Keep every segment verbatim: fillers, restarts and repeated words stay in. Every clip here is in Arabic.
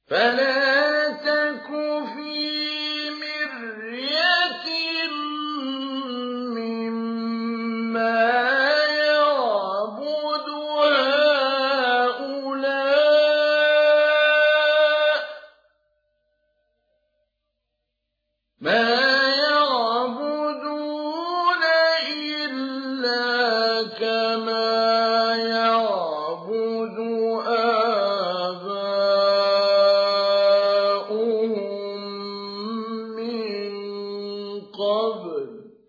فلا تك في مرية مما يعبد هؤلاء ما يعبدون إلا كما يعبد آباؤهم من قبل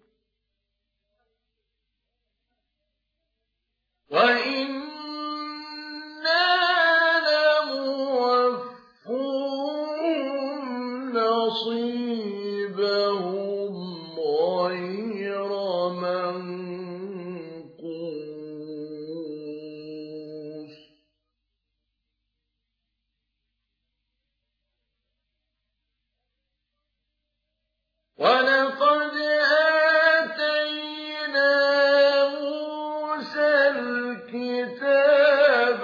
وإنا لموفوهم نصيبهم غير منقوص ولقد آتينا موسى الكتاب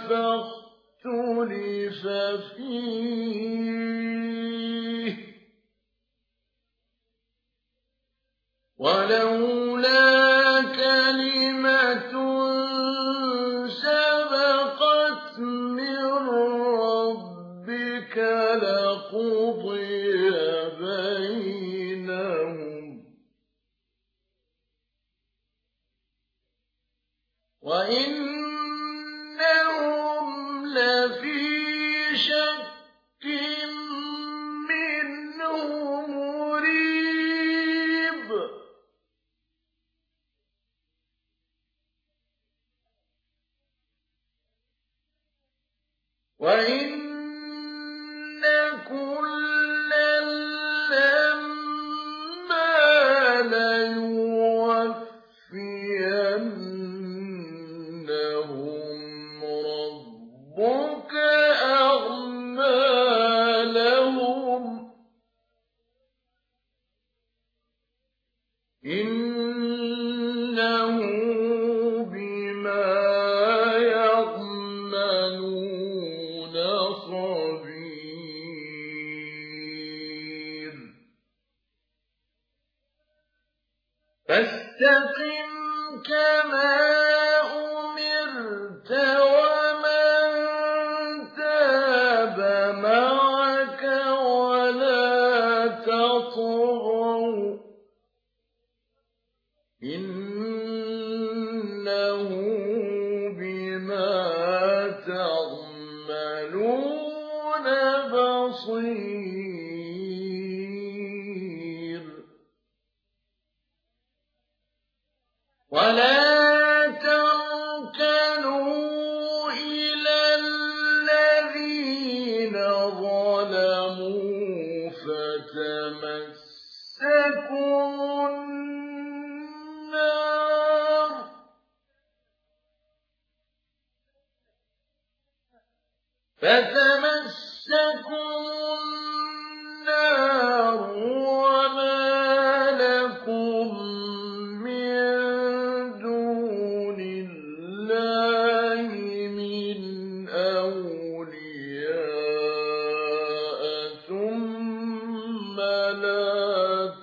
فاختلف فيه ولولا كلمة سبقت من ربك لقضي بينهم وإنهم لفي شك منه مريب وإن كلا لما ليوفينهم ربك أعمالهم إنه بما يعملون خبير فاستقم كما أمرت ومن تاب معك ولا تطغوا إنه بما تعملون بصير ولا تركنوا إلى الذين ظلموا فتمسكم النار فتمسكم النار وما لكم من دون الله من أولياء ثم لا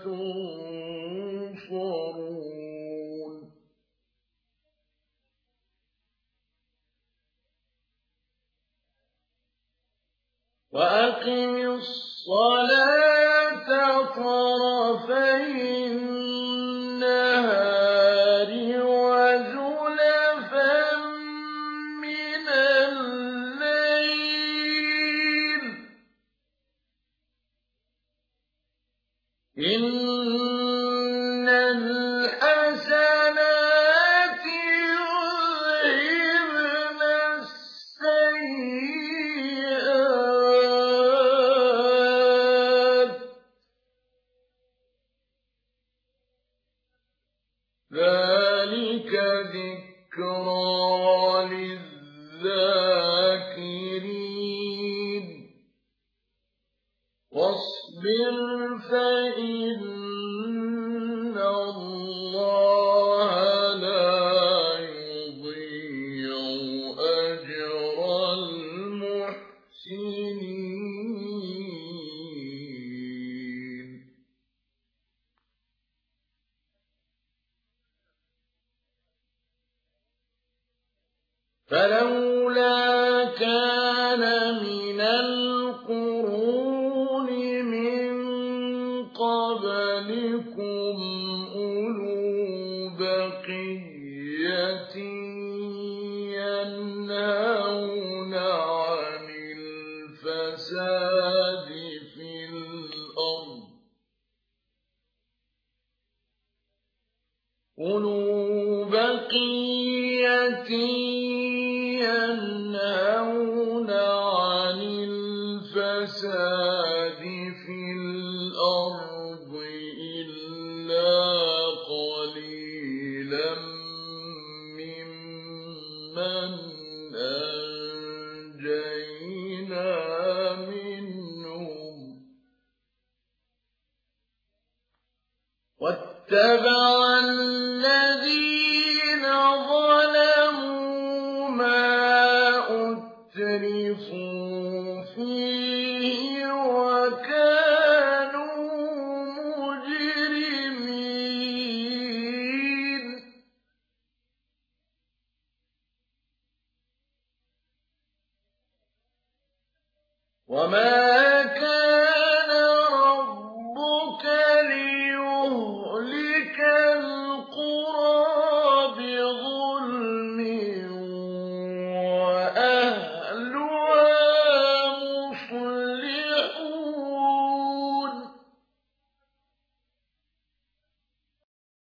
تنصرون وأقم الصلاة طرفي النهار وزلفا من الليل إن الحسنات يذهبن السيئات ذلك ذكرى للذاكرين واصبر فإن الله لا يضيع أجر المحسنين الفساد في الأرض أولو بقية ينهون عن الفساد في الأرض إلا قليلا ممن أنجينا منهم واتبع الذين ظلموا ما أترفوا فيه وكانوا مجرمين وما